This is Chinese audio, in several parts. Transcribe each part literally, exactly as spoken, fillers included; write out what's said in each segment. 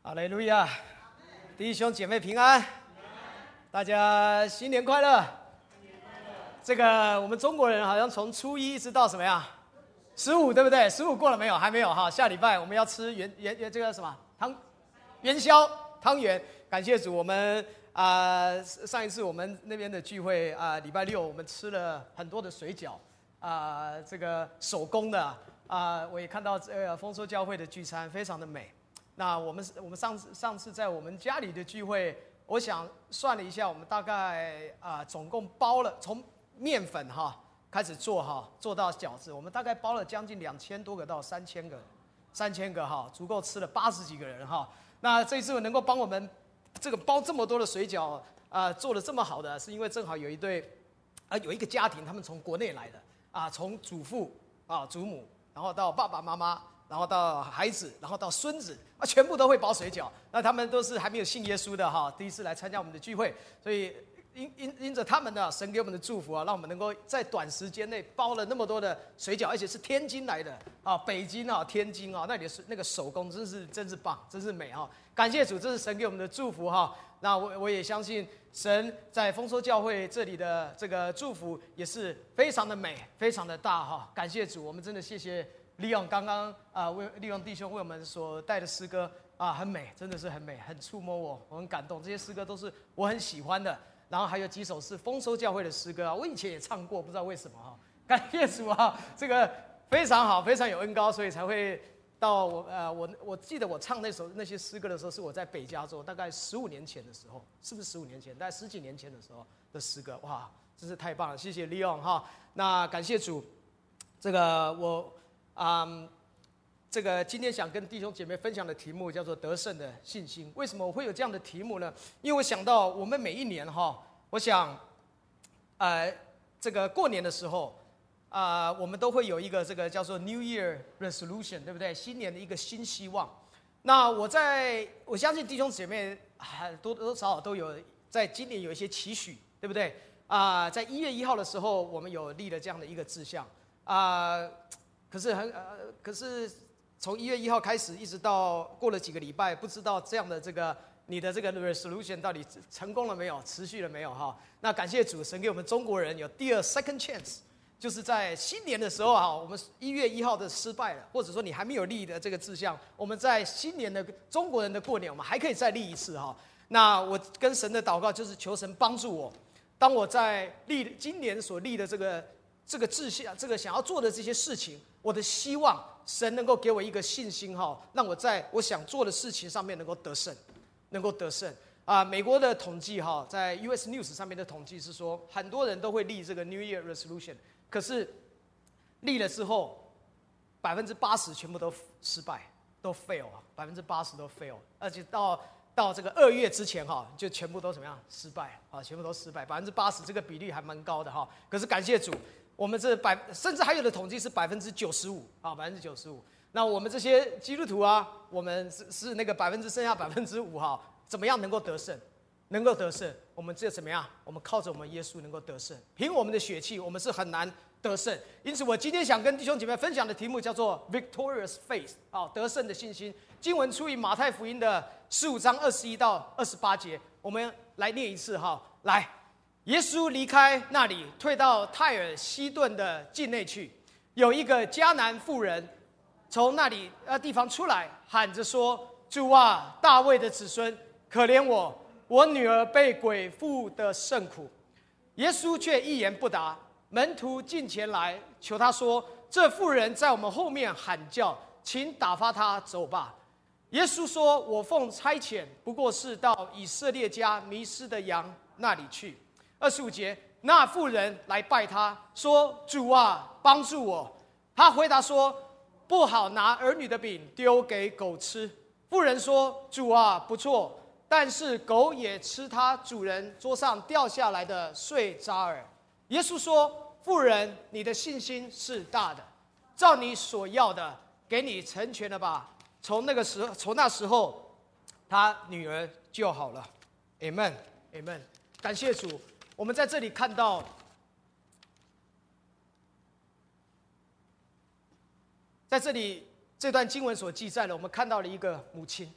哈利路亚，弟兄姐妹平安，大家新年快乐。这个我们中国人好像从初一一直到什么呀？十五对不对？十五过了没有？还没有哈。下礼拜我们要吃元元这个什么汤元宵汤圆。感谢主，我们啊、呃、上一次我们那边的聚会啊、呃，礼拜六我们吃了很多的水饺啊、呃，这个手工的啊、呃，我也看到这个丰收教会的聚餐非常的美。那我们我们上次上次在我们家里的聚会，我想算了一下，我们大概啊、呃、总共包了从面粉哈开始做哈，做到饺子，我们大概包了将近两千多个到三千个，三千个哈，足够吃了八十几个人哈。那这一次能够帮我们这个包这么多的水饺啊、呃，做的这么好的，是因为正好有一对啊、呃、有一个家庭，他们从国内来的啊，从祖父啊祖母，然后到爸爸妈妈。然后到孩子，然后到孙子啊，全部都会包水饺。那他们都是还没有信耶稣的哈，第一次来参加我们的聚会，所以因因因着他们的神给我们的祝福啊，让我们能够在短时间内包了那么多的水饺，而且是天津来的啊，北京啊，天津啊，那里是那个手工真是真是棒，真是美哈！感谢主，这是神给我们的祝福哈。那我我也相信神在丰收教会这里的这个祝福也是非常的美，非常的大哈。感谢主，我们真的谢谢。利用刚刚啊，为利用弟兄为我们所带的诗歌啊，很美，真的是很美，很触摸我，我很感动。这些诗歌都是我很喜欢的。然后还有几首是丰收教会的诗歌啊，我以前也唱过，不知道为什么哈。感谢主啊，这个非常好，非常有恩膏，所以才会到我呃我我记得我唱那首那些诗歌的时候，是我在北加州，大概十五年前的时候，是不是十五年前？大概十几年前的时候的诗歌，哇，真是太棒了，谢谢利用哈。那感谢主，这个我。啊、嗯，这个今天想跟弟兄姐妹分享的题目叫做得胜的信心。为什么我会有这样的题目呢？因为我想到我们每一年哈，我想，呃，这个过年的时候啊、呃，我们都会有一个这个叫做 New Year Resolution， 对不对？新年的一个新希望。那我在我相信弟兄姐妹多多少少都有在今年有一些期许，对不对？啊、呃，在一月一号的时候，我们有立了这样的一个志向啊。呃可是很呃，可是从一月一号开始，一直到过了几个礼拜，不知道这样的这个你的这个 resolution 到底成功了没有，持续了没有哈？那感谢主，神给我们中国人有第二 second chance， 就是在新年的时候哈，我们一月一号的失败了，或者说你还没有立的这个志向，我们在新年的中国人的过年，我们还可以再立一次哈。那我跟神的祷告就是求神帮助我，当我在立今年所立的这个这个志向，这个想要做的这些事情。我的希望，神能够给我一个信心哈，让我在我想做的事情上面能够得胜，能够得胜啊！美国的统计哈，在 U S News 上面的统计是说，很多人都会立这个 New Year Resolution， 可是立了之后，百分之八十全部都失败，都 fail 啊，百分之八十都 fail， 而且到到这个二月之前哈，就全部都怎么样失败啊，全部都失败，百分之八十这个比例还蛮高的哈。可是感谢主。我们这百，甚至还有的统计是百分之九十五啊，百分之九十五。那我们这些基督徒啊，我们是是那个百分之剩下百分之五哈，怎么样能够得胜？能够得胜，我们这怎么样？我们靠着我们耶稣能够得胜。凭我们的血气，我们是很难得胜。因此，我今天想跟弟兄姐妹分享的题目叫做 Victorious Faith 啊，得胜的信心。经文出于马太福音的十五章二十一到二十八节，我们来念一次哈，来。耶稣离开那里，退到泰尔西顿的境内去。有一个迦南妇人从那里呃地方出来，喊着说：“主啊，大卫的子孙，可怜我，我女儿被鬼附得甚苦。”耶稣却一言不答。门徒进前来求他说：“这妇人在我们后面喊叫，请打发她走吧。”耶稣说：“我奉差遣，不过是到以色列家迷失的羊那里去。”二十五节，那妇人来拜他，说：“主啊，帮助我。”他回答说：“不好拿儿女的饼丢给狗吃。”妇人说：“主啊，不错，但是狗也吃它主人桌上掉下来的碎渣儿。”耶稣说：“妇人，你的信心是大的，照你所要的，给你成全了吧。”从那个时候，从那时候，他女儿就好了。Amen， Amen。感谢主。我们在这里看到，在这里这段经文所记载的，我们看到了一个母亲，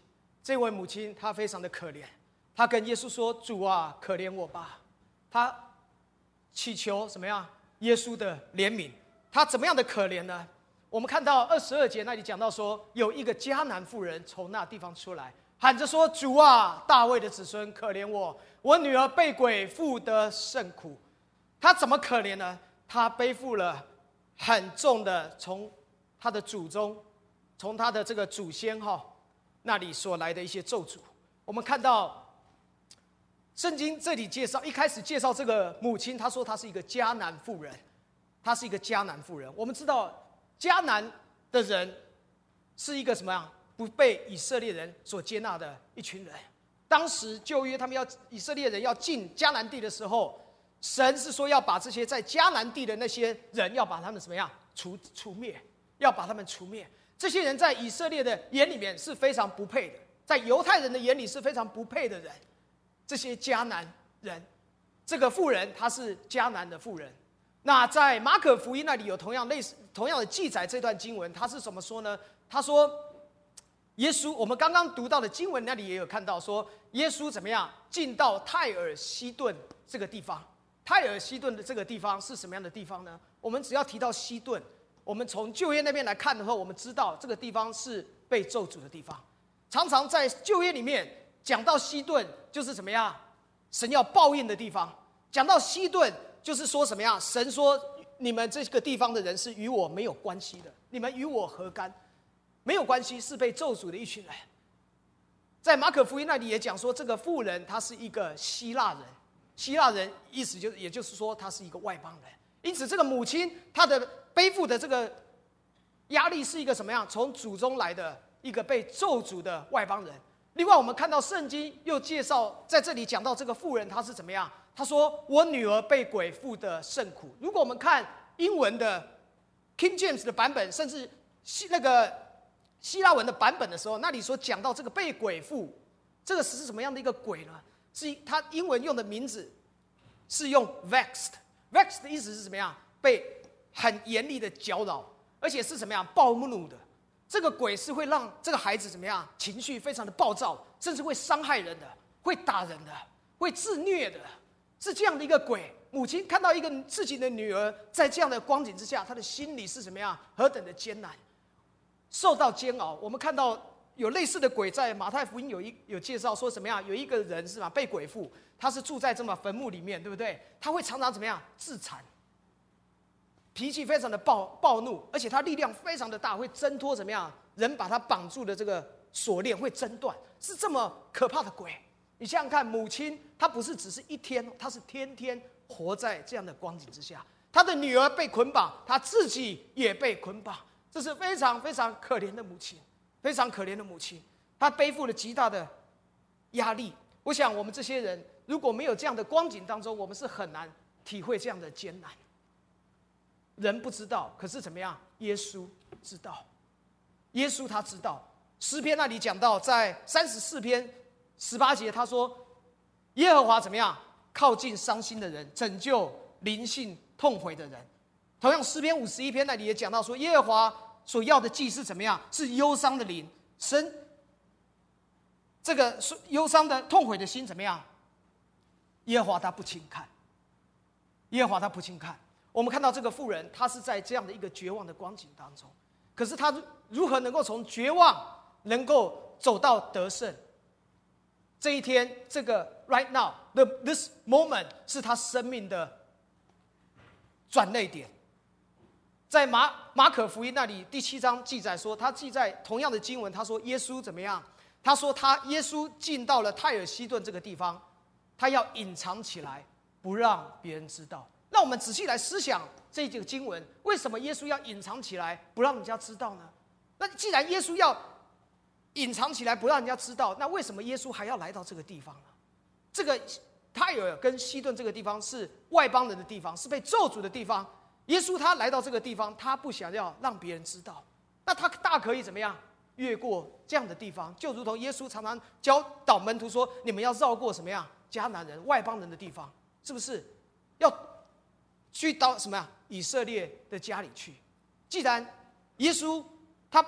这位母亲她非常的可怜，她跟耶稣说：“主啊，可怜我吧。”她祈求什么样？耶稣的怜悯。她怎么样的可怜呢？我们看到二十二节那里讲到说，有一个迦南妇人从那地方出来，喊着说：“主啊，大卫的子孙，可怜我，我女儿被鬼附得甚苦。”她怎么可怜呢？她背负了很重的从她的祖宗，从她的这个祖先哈那里所来的一些咒诅。我们看到圣经这里介绍，一开始介绍这个母亲，她说她是一个迦南妇人，她是一个迦南妇人。我们知道迦南的人是一个什么样？不被以色列人所接纳的一群人。当时旧约他们要以色列人要进迦南地的时候，神是说要把这些在迦南地的那些人，要把他们怎么样除除灭，要把他们除灭。这些人在以色列的眼里面是非常不配的，在犹太人的眼里是非常不配的人。这些迦南人，这个妇人她是迦南的妇人。那在马可福音那里有同样类似同样的记载这段经文，他是怎么说呢？他说，耶稣，我们刚刚读到的经文那里也有看到说，耶稣怎么样进到泰尔西顿这个地方。泰尔西顿的这个地方是什么样的地方呢？我们只要提到西顿，我们从旧约那边来看的话，我们知道这个地方是被咒诅的地方。常常在旧约里面讲到西顿，就是怎么样神要报应的地方。讲到西顿，就是说什么样？神说你们这个地方的人是与我没有关系的，你们与我何干？没有关系，是被咒诅的一群人。在马可福音那里也讲说，这个妇人她是一个希腊人，希腊人意思就也就是说她是一个外邦人。因此，这个母亲她的背负的这个压力是一个什么样？从祖宗来的一个被咒诅的外邦人。另外，我们看到圣经又介绍，在这里讲到这个妇人她是怎么样？她说：“我女儿被鬼附得甚苦。”如果我们看英文的 King James 的版本，甚至希那个希腊文的版本的时候，那里所讲到这个被鬼附，这个是什么样的一个鬼呢？是它英文用的名字是用 vexed，vexed 的意思是什么样？被很严厉的搅扰，而且是什么样？暴怒的。这个鬼是会让这个孩子怎么样？情绪非常的暴躁，甚至会伤害人的，会打人的，会自虐的，是这样的一个鬼。母亲看到一个自己的女儿在这样的光景之下，她的心里是什么样？何等的艰难，受到煎熬。我们看到有类似的鬼，在马太福音有一有介绍说什么样？有一个人是吧，被鬼附，他是住在这么坟墓里面，对不对？他会常常怎么样？自残。脾气非常的暴暴怒，而且他力量非常的大，会挣脱怎么样？人把他绑住的这个锁链会挣断，是这么可怕的鬼。你想想看，母亲她不是只是一天，她是天天活在这样的光景之下。她的女儿被捆绑，她自己也被捆绑，这是非常非常可怜的母亲，非常可怜的母亲。她背负了极大的压力。我想我们这些人如果没有这样的光景当中，我们是很难体会这样的艰难。人不知道，可是怎么样？耶稣知道，耶稣他知道。诗篇那里讲到，在三十四篇十八节，他说：“耶和华怎么样？靠近伤心的人，拯救灵性痛悔的人。”同样，诗篇五十一篇那里也讲到说，耶和华所要的祭是怎么样？是忧伤的灵，神这个忧伤的痛悔的心怎么样？耶和华他不轻看，耶和华他不轻看。我们看到这个妇人，她是在这样的一个绝望的光景当中，可是她如何能够从绝望能够走到得胜？这一天，这个 right now the this moment 是她生命的转捩点。在马马可福音那里第七章记载说，他记在同样的经文，他说耶稣怎么样？他说他耶稣进到了泰尔西顿这个地方，他要隐藏起来，不让别人知道。那我们仔细来思想这几个经文，为什么耶稣要隐藏起来，不让人家知道呢？那既然耶稣要隐藏起来，不让人家知道，那为什么耶稣还要来到这个地方呢？这个泰尔跟西顿这个地方是外邦人的地方，是被咒诅的地方。耶稣他来到这个地方，他不想要让别人知道，那他大可以怎么样？越过这样的地方，就如同耶稣常常教导门徒说：“你们要绕过什么样？迦南人、外邦人的地方，是不是？要去到什么呀？以色列的家里去。既然耶稣他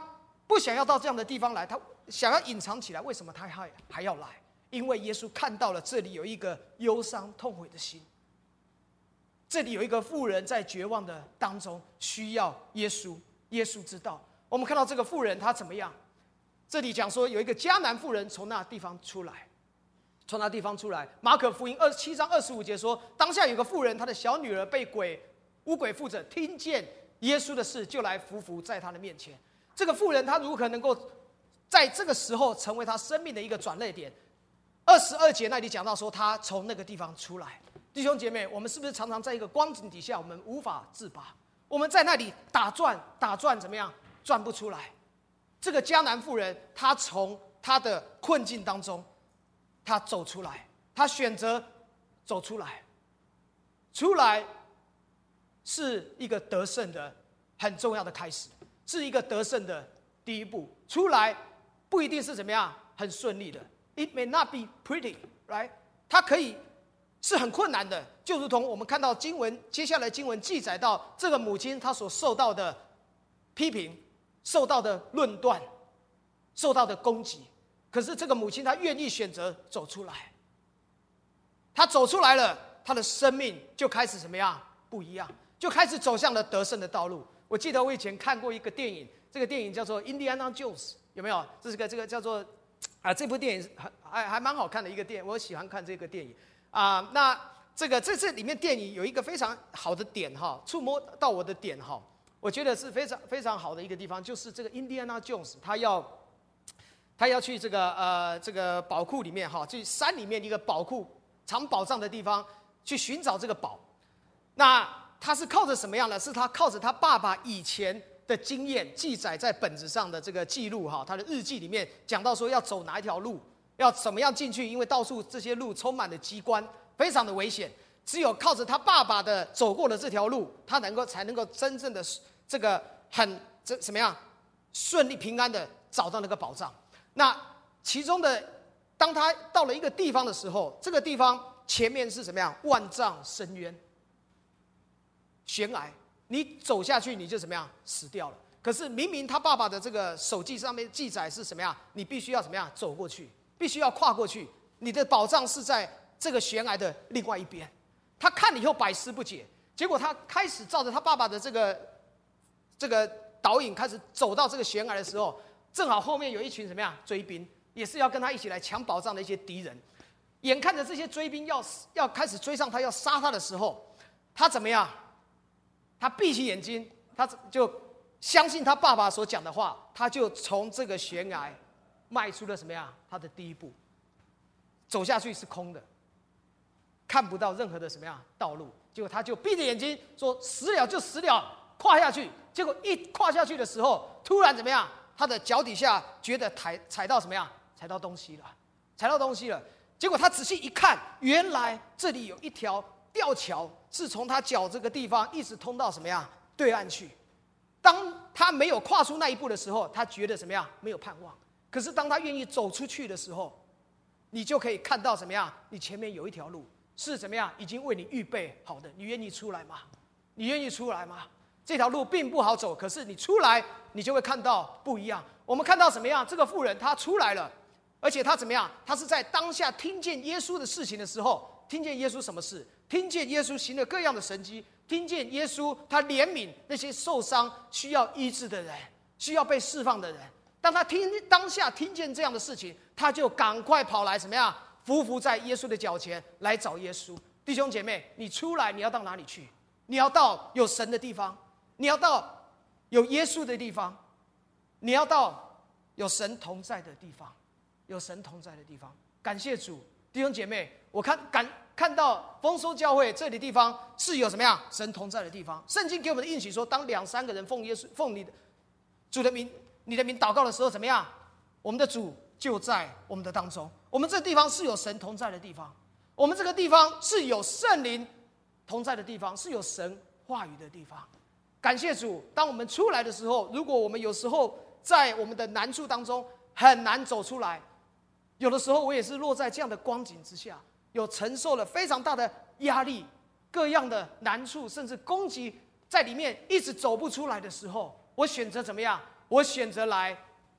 不想要到这样的地方来，他想要隐藏起来。为什么他还还要来？因为耶稣看到了这里有一个忧伤痛悔的心，这里有一个妇人在绝望的当中需要耶稣。耶稣知道。我们看到这个妇人她怎么样？这里讲说有一个迦南妇人从那地方出来，从那地方出来。马可福音二七章二十五节说，当下有个妇人，她的小女儿被鬼污鬼附着，听见耶稣的事，就来伏伏在他的面前。这个妇人她如何能够在这个时候成为她生命的一个转捩点？二十二节那里讲到说，她从那个地方出来。弟兄姐妹，我们是不是常常在一个光景底下，我们无法自拔？我们在那里打转打转，怎么样？转不出来。这个迦南妇人，她从她的困境当中，她走出来，她选择走出来。出来是一个得胜的很重要的开始，是一个得胜的第一步。出来不一定是怎么样很顺利的 ，It may not be pretty, right？ 它可以是很困难的，就如同我们看到经文接下来经文记载到这个母亲她所受到的批评、受到的论断、受到的攻击。可是这个母亲她愿意选择走出来，她走出来了，她的生命就开始怎么样不一样，就开始走向了得胜的道路。我记得我以前看过一个电影，这个电影叫做《印第安纳 Jones》，有没有？这是个这个叫做啊，这部电影还还还蛮好看的一个电影，我喜欢看这个电影啊。那这个这这里面电影有一个非常好的点哈，触摸到我的点哈，我觉得是非常非常好的一个地方，就是这个印第安纳 Jones 他要他要去这个呃这个宝库里面哈，去山里面一个宝库藏宝藏的地方去寻找这个宝。那他是靠着什么样呢？是他靠着他爸爸以前的经验记载在本子上的这个记录哈，他的日记里面讲到说要走哪一条路，要怎么样进去，因为到处这些路充满了机关，非常的危险。只有靠着他爸爸的走过的这条路，他能够才能够真正的这个很这怎么样顺利平安的找到那个宝藏。那其中的，当他到了一个地方的时候，这个地方前面是什么样？万丈深渊。悬崖，你走下去你就怎么样死掉了。可是明明他爸爸的这个手记上面记载是什么样？你必须要怎么样走过去，必须要跨过去。你的宝藏是在这个悬崖的另外一边。他看了以后百思不解，结果他开始照着他爸爸的这个这个导引开始走到这个悬崖的时候，正好后面有一群什么样追兵，也是要跟他一起来抢宝藏的一些敌人。眼看着这些追兵要要开始追上他，要杀他的时候，他怎么样？他闭起眼睛，他就相信他爸爸所讲的话，他就从这个悬崖迈出了什么样？他的第一步，走下去是空的，看不到任何的什么样道路。结果他就闭着眼睛说：“死了就死了，跨下去。”结果一跨下去的时候，突然怎么样？他的脚底下觉得踩踩到什么样？踩到东西了，踩到东西了。结果他仔细一看，原来这里有一条吊桥，是从他脚这个地方一直通到什么样对岸去。当他没有跨出那一步的时候，他觉得什么样没有盼望。可是当他愿意走出去的时候，你就可以看到什么样？你前面有一条路是怎么样已经为你预备好的。你愿意出来吗？你愿意出来吗？这条路并不好走，可是你出来，你就会看到不一样。我们看到什么样？这个妇人她出来了，而且她怎么样？她是在当下听见耶稣的事情的时候，听见耶稣什么事？听见耶稣行了各样的神迹，听见耶稣他怜悯那些受伤需要医治的人，需要被释放的人。当他听当下听见这样的事情，他就赶快跑来怎么样？匍匐在耶稣的脚前来找耶稣。弟兄姐妹，你出来你要到哪里去？你要到有神的地方，你要到有耶稣的地方，你要到有神同在的地方，有神同在的地方。感谢主，弟兄姐妹，我看感看到丰收教会这里地方是有什么样神同在的地方。圣经给我们的应许说，当两三个人奉耶稣奉你的主的名，你的名祷告的时候，怎么样？我们的主就在我们的当中。我们这地方是有神同在的地方，我们这个地方是有圣灵同在的地方，是有神话语的地方。感谢主，当我们出来的时候，如果我们有时候在我们的难处当中很难走出来，有的时候我也是落在这样的光景之下，有承受了非常大的压力，各样的难处甚至攻击在里面一直走不出来的时候，我选择怎么样？我选择来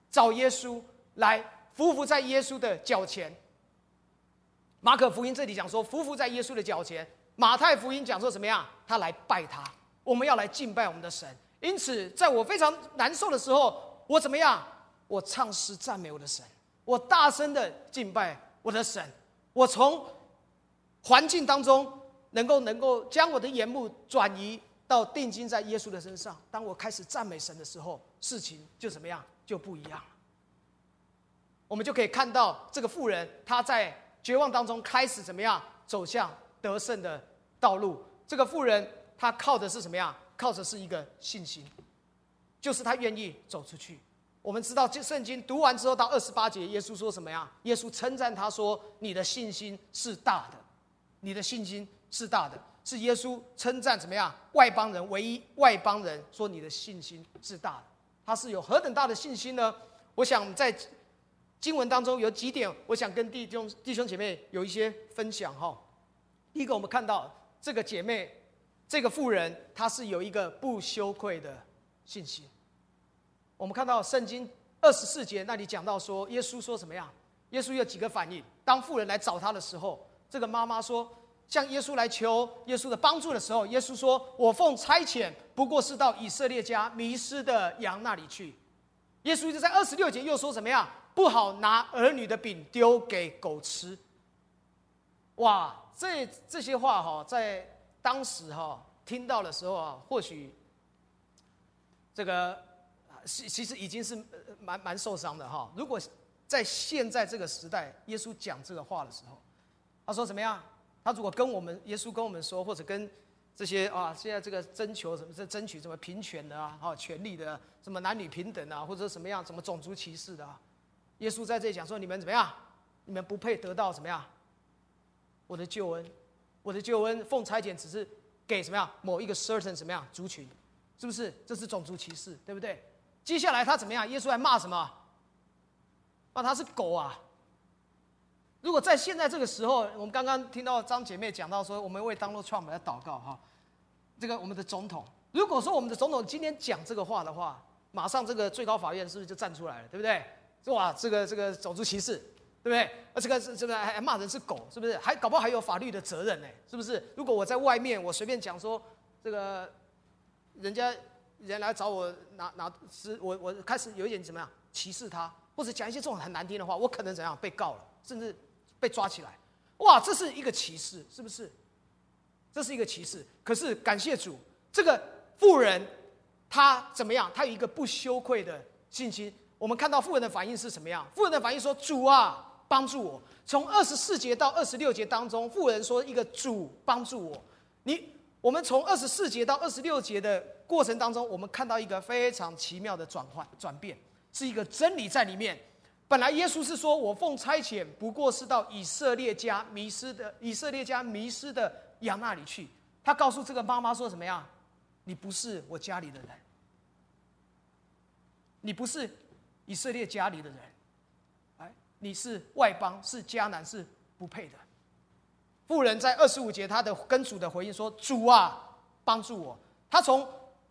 找耶稣，来匍匐在耶稣的脚前。马可福音这里讲说匍匐在耶稣的脚前，马太福音讲说怎么样？他来拜他，我们要来敬拜我们的神。因此，在我非常难受的时候，我怎么样？我唱诗赞美我的神，我大声的敬拜我的神。我从环境当中能够能够将我的眼目转移到定睛在耶稣的身上。当我开始赞美神的时候，事情就怎么样？就不一样了。我们就可以看到这个妇人，她在绝望当中开始怎么样走向得胜的道路。这个妇人她靠的是什么样？靠的是一个信心，就是她愿意走出去。我们知道圣经读完之后到二十八节，耶稣说什么呀？耶稣称赞他说：“你的信心是大的，你的信心是大的。”是耶稣称赞怎么样？外邦人，唯一外邦人说你的信心是大的。他是有何等大的信心呢？我想在经文当中有几点，我想跟弟兄弟兄姐妹有一些分享哈。第一个，我们看到这个姐妹，这个妇人，她是有一个不羞愧的信心。我们看到圣经二十四节那里讲到说，耶稣说什么样？耶稣有几个反应。当妇人来找他的时候，这个妈妈说，向耶稣来求耶稣的帮助的时候，耶稣说：“我奉差遣，不过是到以色列家迷失的羊那里去。”耶稣就在二十六节又说什么样？不好拿儿女的饼丢给狗吃。哇，这这些话哈，在当时哈听到的时候啊，或许这个其实已经是蛮蛮受伤的哈。如果在现在这个时代，耶稣讲这个话的时候，他说怎么样？他如果跟我们耶稣跟我们说，或者跟这些啊，现在这个征求什么，这争取什么平权的啊，啊，权利的、啊，什么男女平等啊，或者什么样，什么种族歧视的啊，耶稣在这里讲说，你们怎么样？你们不配得到怎么样？我的救恩，我的救恩奉差遣只是给什么样某一个 certain 什么样族群，是不是？这是种族歧视，对不对？接下来他怎么样？耶稣还骂什么？骂他是狗啊！如果在现在这个时候，我们刚刚听到张姐妹讲到说，我们为 Donald Trump 来祷告哈，这个我们的总统，如果说我们的总统今天讲这个话的话，马上这个最高法院是不是就站出来了，对不对？哇，这个这个种族歧视，对不对？而这个是这个还骂人是狗，是不是？还搞不好还有法律的责任呢，是不是？如果我在外面我随便讲说这个，人家人来找我拿拿是，我我开始有一点怎么样歧视他，或者讲一些这种很难听的话，我可能怎样被告了，甚至被抓起来。哇，这是一个歧视，是不是？这是一个歧视。可是感谢主，这个妇人她怎么样？她有一个不羞愧的信心。我们看到妇人的反应是什么样？妇人的反应说：“主啊，帮助我。”从二十四节到二十六节当中，妇人说一个主帮助我。你，我们从二十四节到二十六节的过程当中，我们看到一个非常奇妙的转换转变，是一个真理在里面。本来耶稣是说：“我奉差遣，不过是到以色列家迷失的以色列家迷失的羊那里去。”他告诉这个妈妈说：“怎么样？你不是我家里的人，你不是以色列家里的人，哎，你是外邦，是迦南，是不配的。”妇人在二十五节，他的跟主的回应说：“主啊，帮助我。”他从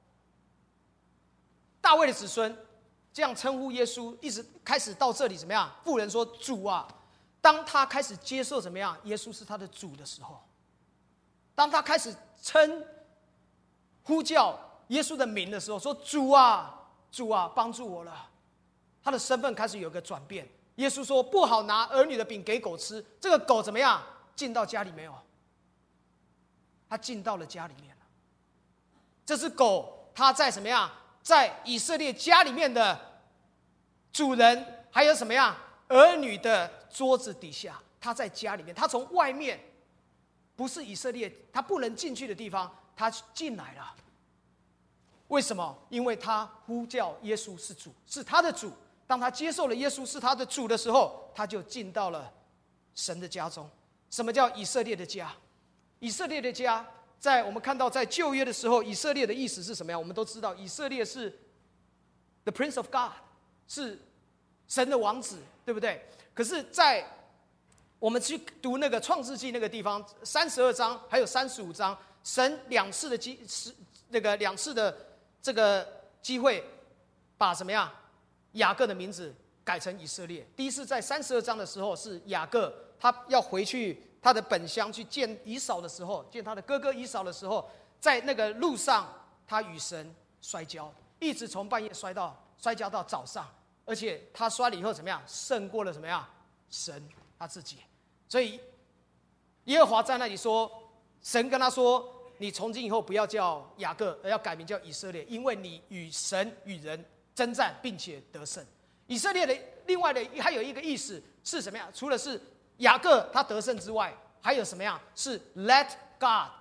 大卫的子孙这样称呼耶稣，一直开始到这里怎么样？妇人说：“主啊！”当他开始接受怎么样？耶稣是他的主的时候，当他开始称呼叫耶稣的名的时候，说：“主啊，主啊，帮助我了。”他的身份开始有个转变。耶稣说：“不好拿儿女的饼给狗吃。”这个狗怎么样？进到家里没有？他进到了家里面了。这只狗，它在什么样？在以色列家里面的主人，还有什么样儿女的桌子底下，他在家里面，他从外面不是以色列他不能进去的地方，他进来了。为什么？因为他呼叫耶稣是主，是他的主。当他接受了耶稣是他的主的时候，他就进到了神的家中。什么叫以色列的家？以色列的家，在我们看到在旧约的时候，以色列的意思是什么样？我们都知道，以色列是 the Prince of God， 是神的王子，对不对？可是，在我们去读那个创世纪那个地方，三十二章还有三十五章，神两次的机那个两次的这个机会，把什么样？ 雅各的名字改成以色列。第一次在三十二章的时候，是雅各他要回去他的本乡去见以扫的时候，见他的哥哥以扫的时候，在那个路上他与神摔跤，一直从半夜摔到摔跤到早上，而且他摔了以后怎么样？胜过了什么样？神他自己。所以耶和华在那里说，神跟他说，你从今以后不要叫雅各，而要改名叫以色列，因为你与神与人征战，并且得胜。以色列的另外的还有一个意思是什么样？除了是雅各他得胜之外，还有什么样？是 let God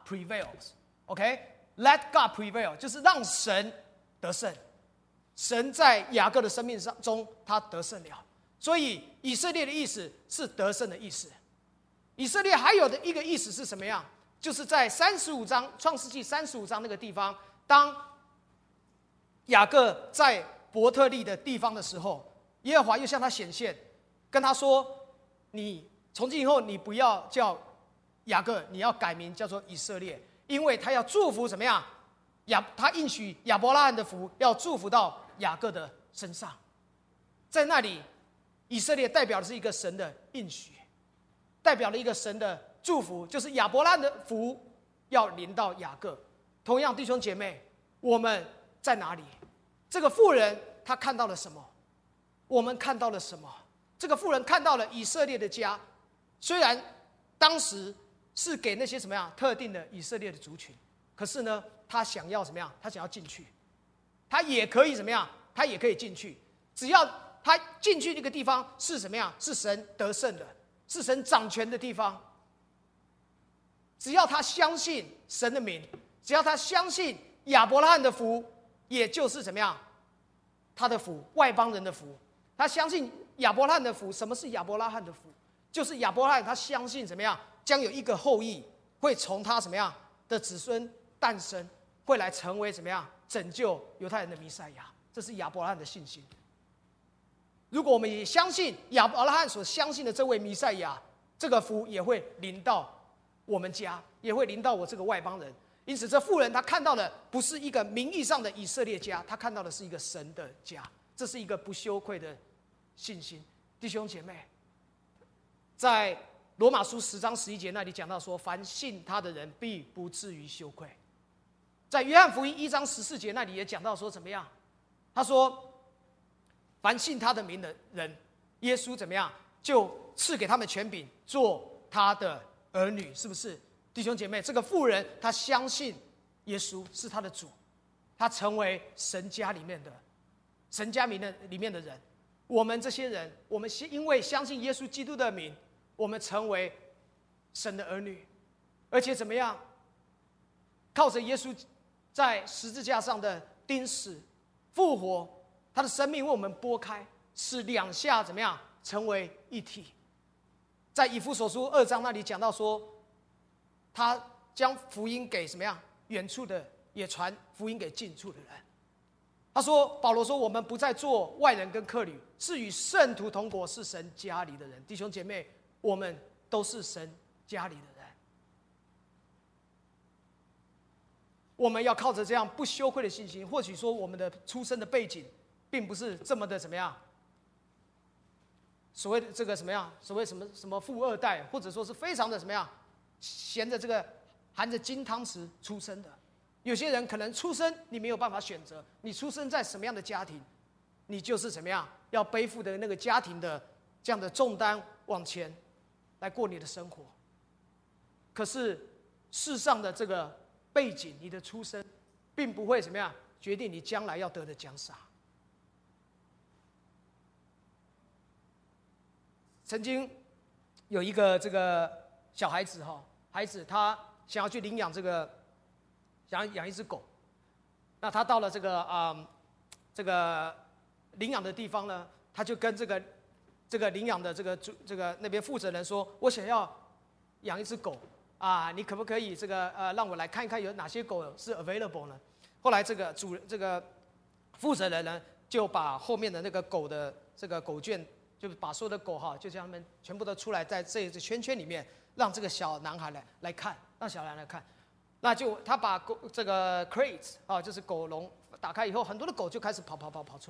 prevails。OK，let God prevail 就是让神得胜。神在雅各的生命上中，他得胜了。所以以色列的意思是得胜的意思。以色列还有的一个意思是什么样？就是在三十五章创世纪三十五章那个地方，当雅各在伯特利的地方的时候，耶和华又向他显现，跟他说，你从今以后你不要叫雅各，你要改名叫做以色列，因为他要祝福怎么样？亚他应许亚伯拉罕的福要祝福到雅各的身上。在那里，以色列代表的是一个神的应许，代表了一个神的祝福，就是亚伯拉罕的福要临到雅各。同样，弟兄姐妹，我们在哪里？这个妇人她看到了什么？我们看到了什么？这个妇人看到了以色列的家，虽然当时是给那些什么样特定的以色列的族群，可是呢，她想要怎么样？她想要进去，她也可以怎么样？她也可以进去，只要她进去那个地方是什么样？是神得胜的，是神掌权的地方。只要他相信神的名，只要他相信亚伯拉罕的福，也就是怎么样？他的福，外邦人的福。他相信亚伯拉罕的福。什么是亚伯拉罕的福？就是亚伯拉罕他相信怎么样？将有一个后裔会从他什么样的子孙诞生，会来成为怎么样拯救犹太人的弥赛亚。这是亚伯拉罕的信心。如果我们也相信亚伯拉罕所相信的这位弥赛亚，这个福也会临到我们家，也会临到我这个外邦人。因此这妇人她看到的不是一个名义上的以色列家，她看到的是一个神的家。这是一个不羞愧的信心。弟兄姐妹，在罗马书十章十一节那里讲到说，凡信他的人必不至于羞愧。在约翰福音一章十四节那里也讲到说怎么样？他说凡信他的名的人，耶稣怎么样就赐给他们权柄做他的儿女。是不是？弟兄姐妹，这个妇人她相信耶稣是她的主，她成为神家里面的神家里面的里面的人。我们这些人，我们因为相信耶稣基督的名，我们成为神的儿女，而且怎么样？靠着耶稣在十字架上的钉死、复活，他的生命为我们拨开，使两下怎么样成为一体。在以弗所书二章那里讲到说，他将福音给什么样远处的，也传福音给近处的人。他说，保罗说，我们不再做外人跟客旅，是与圣徒同国，是神家里的人。弟兄姐妹，我们都是神家里的人。我们要靠着这样不羞愧的信心，或许说我们的出生的背景并不是这么的怎么样，所谓的这个什么样，所谓什么什么富二代，或者说是非常的什么样，衔着这个含着金汤匙出生的。有些人可能出生你没有办法选择，你出生在什么样的家庭，你就是怎么样要背负的那个家庭的这样的重担往前来过你的生活。可是世上的这个背景，你的出生并不会怎么样决定你将来要得的奖赏。曾经有一个这个小孩子哈，孩子他想要去领养这个，想要养一只狗。那他到了这个啊、嗯、这个领养的地方呢，他就跟这个这个领养的这个主这个那边负责人说：“我想要养一只狗啊，你可不可以这个呃让我来看一看有哪些狗是 available 呢？”后来这个主这个负责人呢，就把后面的那个狗的这个狗圈，就把所有的狗哈，就将他们全部都出来，在这这圈圈里面，让这个小男孩来来看，让小男孩来看。那就他把狗这个 crates 啊，就是狗笼打开以后，很多的狗就开始跑跑跑跑出来，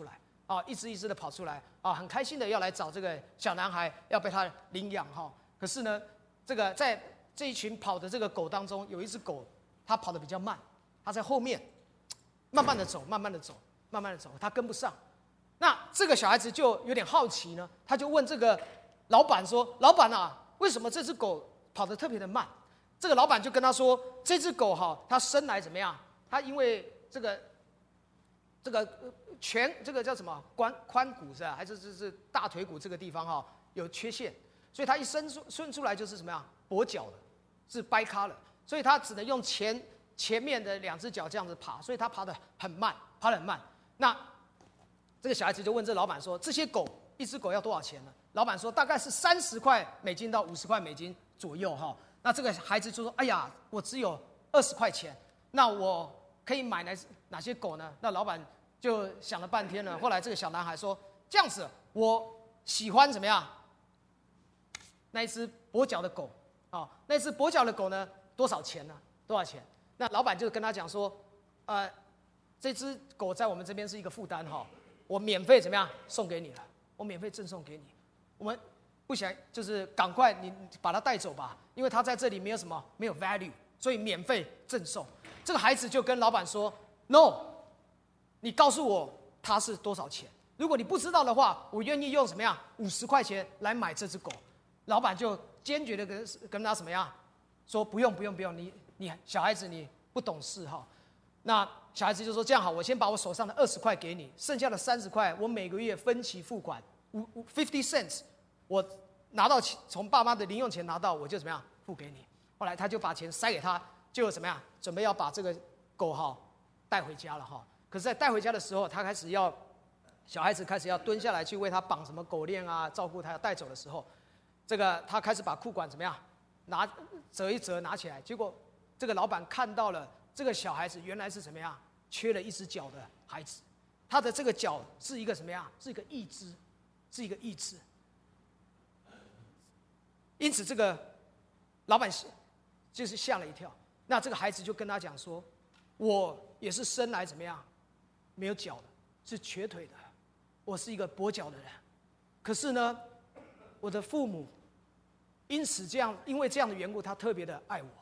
啊，一只一只的跑出来啊，很开心的要来找这个小男孩，要被他领养哈。可是呢，这个在这一群跑的这个狗当中，有一只狗，它跑得比较慢，它在后面慢慢的走，慢慢的走，慢慢的走，它跟不上。那这个小孩子就有点好奇呢，他就问这个老板说：“老板啊，为什么这只狗跑得特别的慢？”这个老板就跟他说：“这只狗哈，它生来怎么样？它因为这个这个全这个叫什么髋髋骨是吧？还是这是大腿骨这个地方哈有缺陷，所以它一生出生出来就是什么样跛脚的，是掰咖了，所以它只能用前前面的两只脚这样子爬，所以它爬得很慢，爬得很慢。那这个小孩子就问这老板说：这些狗一只狗要多少钱呢？老板说大概是三十块美金到五十块美金左右哈。那这个孩子就说：哎呀，我只有二十块钱，那我可以买哪哪些狗呢？那老板就想了半天了。后来这个小男孩说：这样子，我喜欢怎么样？那一只跛脚的狗啊、哦，那只跛脚的狗呢，多少钱呢？多少钱？那老板就跟他讲说：呃，这只狗在我们这边是一个负担哈，我免费怎么样送给你了？我免费赠送给你。我们不想就是赶快你把它带走吧，因为它在这里没有什么没有 value， 所以免费赠送。这个孩子就跟老板说 ：“No， 你告诉我它是多少钱？如果你不知道的话，我愿意用什么样五十块钱来买这只狗。”老板就坚决的跟跟他怎么样说：“不用不用不用，你你小孩子你不懂事哈。”那小孩子就说：“这样好，我先把我手上的二十块给你，剩下的三十块我每个月分期付款，五五 fifty cents， 我拿到从爸妈的零用钱拿到，我就怎么样付给你。”后来他就把钱塞给他，就怎么样准备要把这个狗哈带回家了哈。可是，在带回家的时候，他开始要小孩子开始要蹲下来去为他绑什么狗链啊，照顾他，要带走的时候，这个他开始把裤管怎么样拿折一折拿起来，结果这个老板看到了。这个小孩子原来是怎么样？缺了一只脚的孩子，他的这个脚是一个什么样？是一个义肢，是一个义肢。因此，这个老板就是吓了一跳。那这个孩子就跟他讲说：“我也是生来怎么样？没有脚的，是瘸腿的，我是一个跛脚的人。可是呢，我的父母因此这样，因为这样的缘故，他特别的爱我。”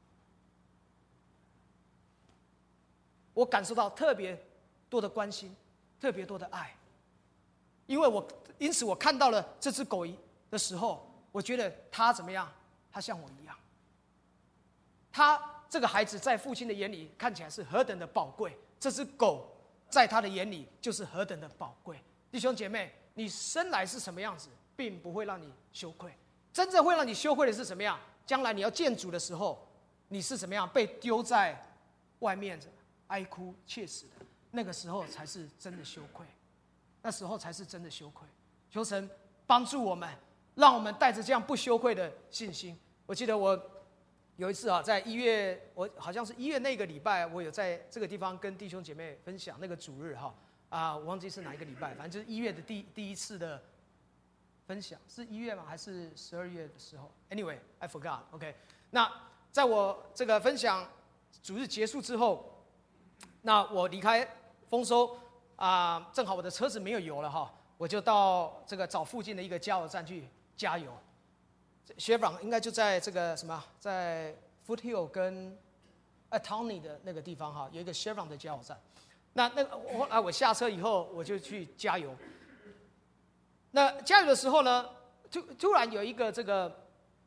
我感受到特别多的关心，特别多的爱，因为我因此我看到了这只狗的时候，我觉得它怎么样？它像我一样。他这个孩子在父亲的眼里看起来是何等的宝贵，这只狗在他的眼里就是何等的宝贵。弟兄姐妹，你生来是什么样子，并不会让你羞愧，真正会让你羞愧的是什么样？将来你要见主的时候，你是怎么样被丢在外面的？哀哭切齿的那个时候才是真的羞愧，那时候才是真的羞愧。求神帮助我们，让我们带着这样不羞愧的信心。我记得我有一次啊，在一月，我好像是一月那个礼拜，我有在这个地方跟弟兄姐妹分享那个主日哈啊，我忘记是哪一个礼拜，反正就是一月的第第一次的分享，是一月吗？还是十二月的时候 ？Anyway, I forgot. OK， 那在我这个分享主日结束之后。那我离开丰收啊、呃，正好我的车子没有油了哈，我就到这个找附近的一个加油站去加油。Chevron 应该就在这个什么，在 Foothill 跟 Attorney 的那个地方哈，有一个 Chevron 的加油站。那那个我啊，我下车以后我就去加油。那加油的时候呢，突突然有一个这个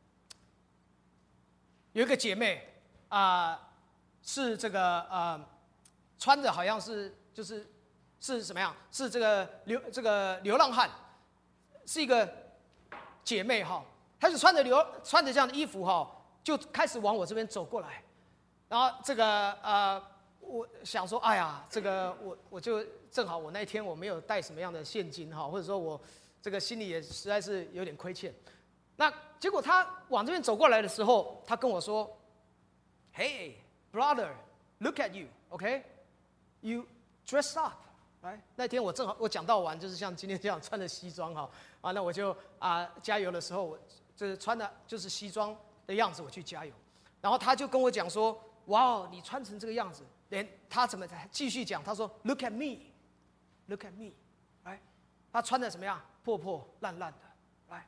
有一个姐妹啊、呃，是这个呃。穿的好像是就是是什么样？是这个流这个流浪汉，是一个姐妹哈，她就穿着流穿着这样的衣服哈，就开始往我这边走过来。然后这个呃，我想说，哎呀，这个我我就正好我那一天我没有带什么样的现金哈，或者说我这个心里也实在是有点亏欠。那结果她往这边走过来的时候，她跟我说 ：“Hey, brother, look at you, OK?” You dress up， right？ 那天我正好我讲到完，就是像今天这样穿着西装哈啊，那我就啊、呃、加油的时候，我就是穿的就是西装的样子，我去加油。然后他就跟我讲说：“哇哦，你穿成这个样子。”连他怎么继续讲？他说 ：“Look at me, look at me， 哎、 他穿的怎么样？破破烂烂的。来，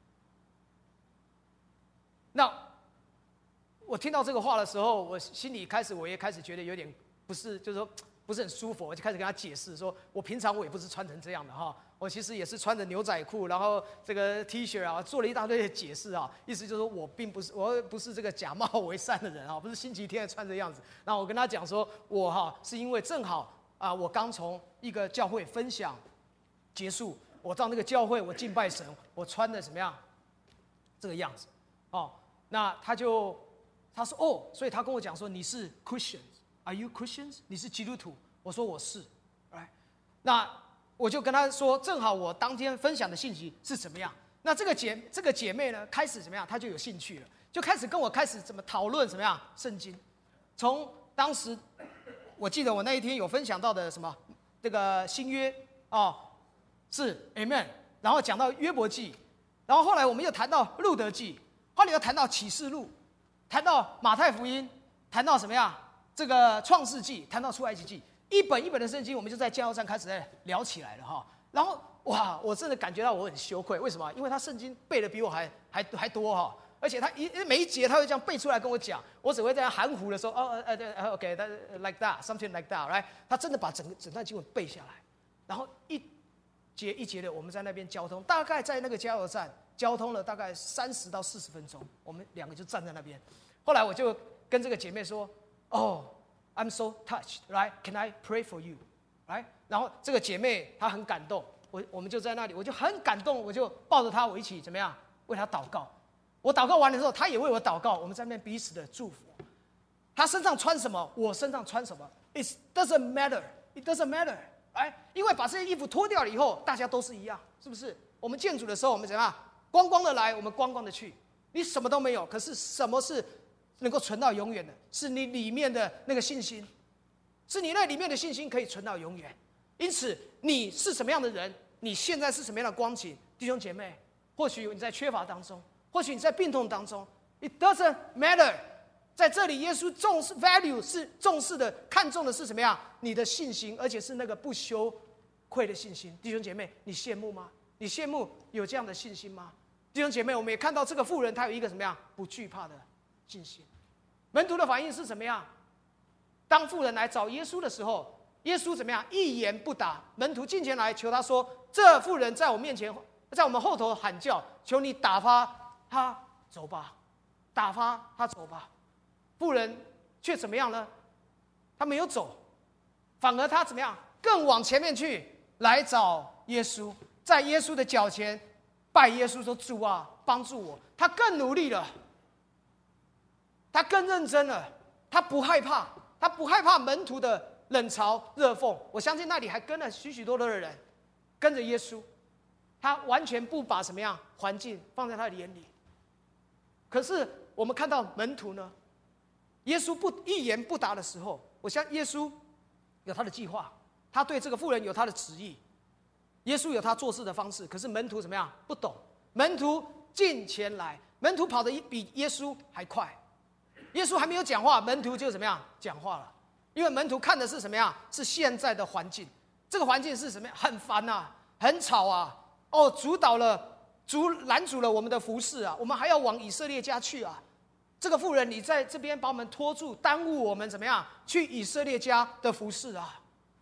那我听到这个话的时候，我心里开始我也开始觉得有点不是，就是说不是很舒服。我就开始跟他解释说，我平常我也不是穿成这样的哈，我其实也是穿着牛仔裤，然后这个 T 恤啊，做了一大堆的解释啊，意思就是说我并不是我不是这个假冒为善的人啊，不是星期天穿这样子。然后我跟他讲说，我哈是因为正好啊，我刚从一个教会分享结束，我到那个教会我敬拜神，我穿的怎么样？这个样子，哦，那他就他说哦，所以他跟我讲说你是 Christians，Are you Christians？ 你是基督徒？我说我是，来，那我就跟他说，正好我当天分享的信息是怎么样？那这个姐这个姐妹呢，开始怎么样？她就有兴趣了，就开始跟我开始怎么讨论怎么样圣经。从当时我记得我那一天有分享到的什么这个新约哦，是 Amen， 然后讲到约伯记，然后后来我们又谈到路德记，后来又谈到启示录，谈到马太福音，谈到什么样？这个创世纪，谈到出埃及记，一本一本的圣经，我们就在加油站开始在聊起来了哈。然后哇，我真的感觉到我很羞愧，为什么？因为他圣经背的比我还还还多哈，而且他一每一节他会这样背出来跟我讲，我只会在含糊的说哦呃对 OK like that something like that right， 他真的把整个整段经文背下来，然后一节一节的我们在那边交通，大概在那个加油站交通了大概三十到四十分钟，我们两个就站在那边。后来我就跟这个姐妹说。哦、oh, ，I'm so touched, right? Can I pray for you, right? 然后这个姐妹她很感动，我我们就在那里，我就很感动，我就抱着她，我一起怎么样为她祷告。我祷告完的时候，她也为我祷告，我们在那边彼此的祝福。她身上穿什么，我身上穿什么 ，It doesn't matter, it doesn't matter, right? 因为把这些衣服脱掉了以后，大家都是一样，是不是？我们建主的时候，我们怎么样？光光的来，我们光光的去。你什么都没有，可是什么是？能够存到永远的，是你里面的那个信心，是你那里面的信心可以存到永远。因此，你是什么样的人，你现在是什么样的光景，弟兄姐妹，或许你在缺乏当中，或许你在病痛当中 ，It doesn't matter。在这里，耶稣重视 value 是重视的，看重的是什么样？你的信心，而且是那个不羞愧的信心。弟兄姐妹，你羡慕吗？你羡慕有这样的信心吗？弟兄姐妹，我们也看到这个妇人，她有一个什么样不惧怕的信心。门徒的反应是怎么样？当妇人来找耶稣的时候，耶稣怎么样？一言不答。门徒进前来求他说：“这妇人在我面前，在我们后头喊叫，求你打发他走吧，打发他走吧。”妇人却怎么样呢？他没有走，反而他怎么样？更往前面去来找耶稣，在耶稣的脚前拜耶稣说：“主啊，帮助我。”他更努力了。他更认真了，他不害怕，他不害怕门徒的冷嘲热讽。我相信那里还跟了许许多多的人，跟着耶稣，他完全不把什么样环境放在他的眼里。可是我们看到门徒呢，耶稣不一言不答的时候，我相信耶稣有他的计划，他对这个妇人有他的旨意，耶稣有他做事的方式。可是门徒怎么样？不懂。门徒近前来，门徒跑得比耶稣还快。耶稣还没有讲话，门徒就怎么样讲话了？因为门徒看的是什么样？是现在的环境。这个环境是什么样？很烦啊，很吵啊，哦，阻挡了，阻拦阻了我们的服事啊，我们还要往以色列家去啊。这个妇人，你在这边把我们拖住，耽误我们怎么样去以色列家的服事啊？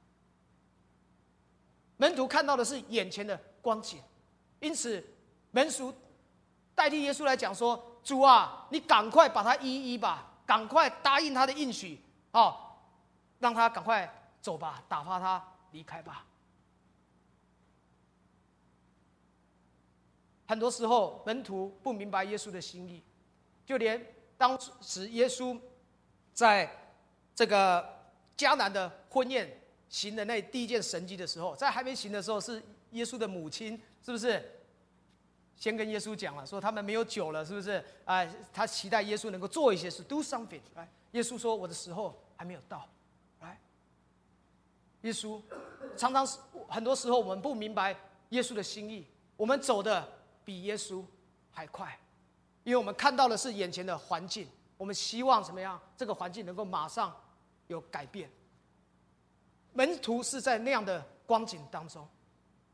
门徒看到的是眼前的光景，因此门徒代替耶稣来讲说。主啊，你赶快把他医医吧，赶快答应他的应许，哦，让他赶快走吧，打发他离开吧。很多时候，门徒不明白耶稣的心意，就连当时耶稣在这个迦南的婚宴行的那第一件神迹的时候，在还没行的时候，是耶稣的母亲，是不是？先跟耶稣讲了，说他们没有酒了，是不是？啊、呃，他期待耶稣能够做一些事 ，do something。来，耶稣说：“我的时候还没有到。”来，耶稣常常很多时候我们不明白耶稣的心意，我们走的比耶稣还快，因为我们看到的是眼前的环境，我们希望怎么样？这个环境能够马上有改变。门徒是在那样的光景当中。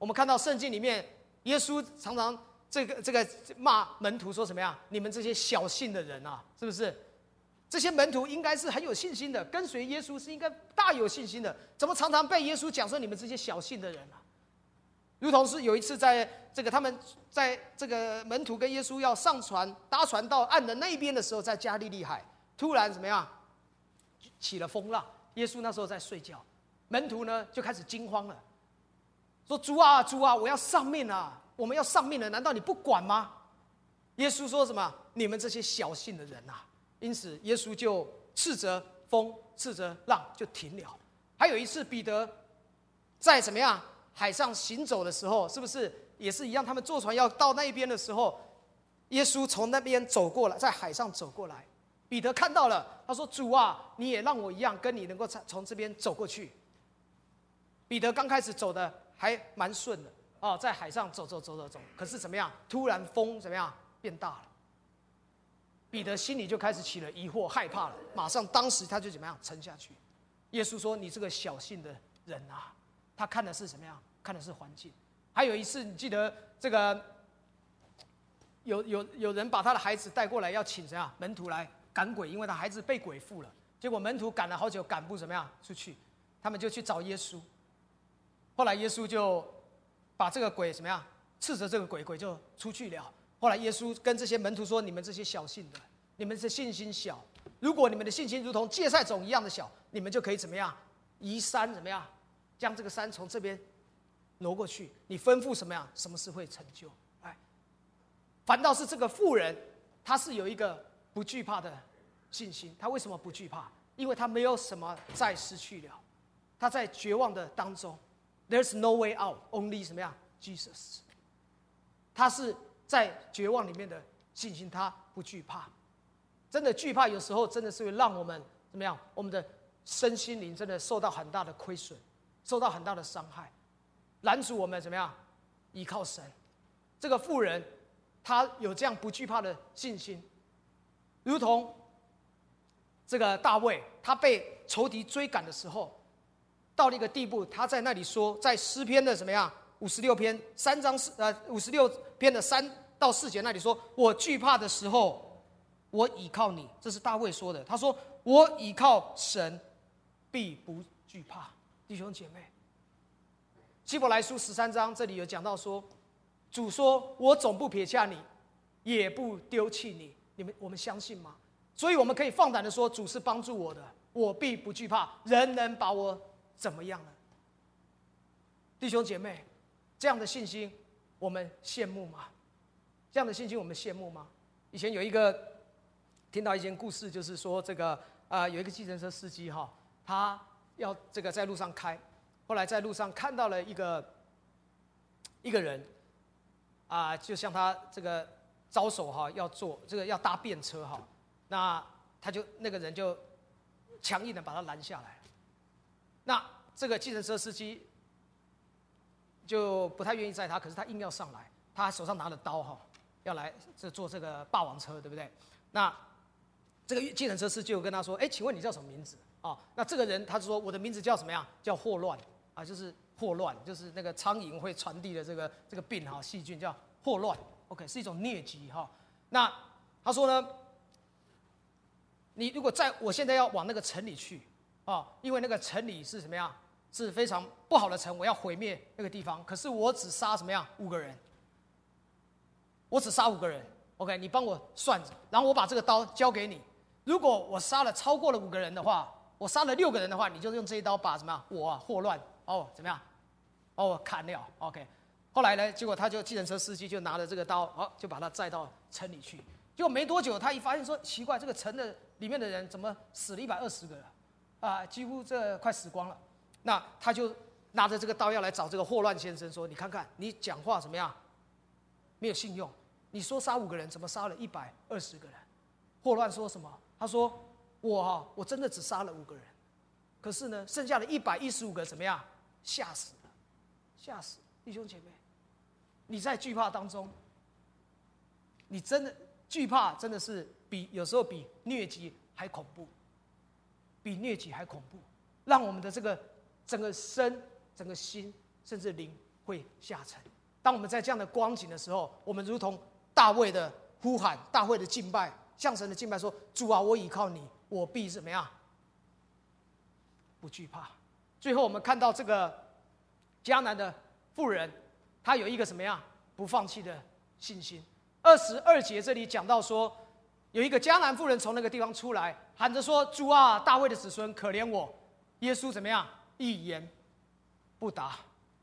我们看到圣经里面，耶稣常常这个这个骂门徒说什么呀？你们这些小信的人啊，是不是？这些门徒应该是很有信心的，跟随耶稣是应该大有信心的，怎么常常被耶稣讲说你们这些小信的人啊？如同是有一次在这个他们在这个门徒跟耶稣要上船搭船到岸的那一边的时候，在加利利海突然怎么样起了风浪，耶稣那时候在睡觉，门徒呢就开始惊慌了，说主啊主啊，我要丧命啊，我们要丧命了，难道你不管吗？耶稣说什么？你们这些小信的人啊！因此耶稣就斥责风，斥责浪，就停了。还有一次彼得在怎么样海上行走的时候，是不是也是一样？他们坐船要到那边的时候，耶稣从那边走过来，在海上走过来，彼得看到了，他说主啊，你也让我一样跟你能够从这边走过去。彼得刚开始走的还蛮顺的哦，在海上走走走走走，可是怎么样？突然风怎么样变大了？彼得心里就开始起了疑惑，害怕了，马上当时他就怎么样沉下去。耶稣说：“你这个小信的人啊！”他看的是什么样？看的是环境。还有一次，你记得这个有有有人把他的孩子带过来，要请谁啊？门徒来赶鬼，因为他孩子被鬼附了。结果门徒赶了好久，赶不怎么样出去，他们就去找耶稣。后来耶稣就把这个鬼怎么样斥责这个鬼，鬼就出去了。后来耶稣跟这些门徒说：“你们这些小信的，你们这信心小，如果你们的信心如同芥菜种一样的小，你们就可以怎么样移山怎么样，将这个山从这边挪过去。你吩咐什么样，什么事会成就？哎，反倒是这个妇人，她是有一个不惧怕的信心。她为什么不惧怕？因为她没有什么再失去了，她在绝望的当中 ，There's no way out, only 什么样 Jesus。她是在绝望里面的信心，她不惧怕。真的惧怕，有时候真的是会让我们怎么样？我们的身心灵真的受到很大的亏损，受到很大的伤害，拦阻我们怎么样依靠神。这个妇人，她有这样不惧怕的信心，如同这个大卫，他被仇敌追赶的时候，到了一个地步，他在那里说，在诗篇的怎么样五十六篇三章呃五十六篇的三到四节那里说，我惧怕的时候，我倚靠你。这是大卫说的，他说我倚靠神，必不惧怕。弟兄姐妹，希伯来书十三章这里有讲到说，主说我总不撇下你，也不丢弃你。你们我们相信吗？所以我们可以放胆的说，主是帮助我的，我必不惧怕，人能把我怎么样呢？弟兄姐妹，这样的信心我们羡慕吗？这样的信心我们羡慕吗？以前有一个听到一件故事，就是说这个啊、呃、有一个计程车司机哈，他要这个在路上开，后来在路上看到了一个一个人啊、呃，就向他这个招手哈，要坐这个要搭便车哈，那他就那个人就强硬的把他拦下来，那这个计程车司机就不太愿意载他，可是他硬要上来，他手上拿了刀哈，要来这坐这个霸王车，对不对？那这个计程车司机就跟他说：“哎，请问你叫什么名字？”哦，那这个人他就说：“我的名字叫什么样？叫霍乱啊，就是霍乱，就是那个苍蝇会传递的这个这个病哈，细菌叫霍乱。OK， 是一种疟疾哈。那他说呢，你如果在我现在要往那个城里去啊、哦，因为那个城里是什么样？是非常不好的城，我要毁灭那个地方。可是我只杀什么样五个人，我只杀五个人。OK， 你帮我算着，然后我把这个刀交给你。如果我杀了超过了五个人的话，我杀了六个人的话，你就用这一刀把什么样我、啊、霍乱哦怎么样哦砍了。OK， 后来呢，结果他就计程车司机就拿了这个刀，哦就把他载到城里去。结果没多久，他一发现说奇怪，这个城的里面的人怎么死了一百二十个了啊、呃，几乎这快死光了。那他就拿着这个刀要来找这个霍乱先生说：“你看看，你讲话怎么样？没有信用。你说杀五个人，怎么杀了一百二十个人？”霍乱说什么？他说：“我啊，我真的只杀了五个人，可是呢，剩下的一百一十五个怎么样？吓死了，吓死了！弟兄姐妹，你在惧怕当中，你真的惧怕，真的是比有时候比疟疾还恐怖，比疟疾还恐怖，让我们的这个整个身、整个心，甚至灵会下沉。当我们在这样的光景的时候，我们如同大卫的呼喊，大卫的敬拜，向神的敬拜说：主啊，我倚靠你，我必怎么样？不惧怕。最后我们看到这个迦南的妇人，她有一个什么样不放弃的信心。二十二节这里讲到说，有一个迦南妇人从那个地方出来，喊着说：主啊，大卫的子孙，可怜我。耶稣怎么样？一言不答。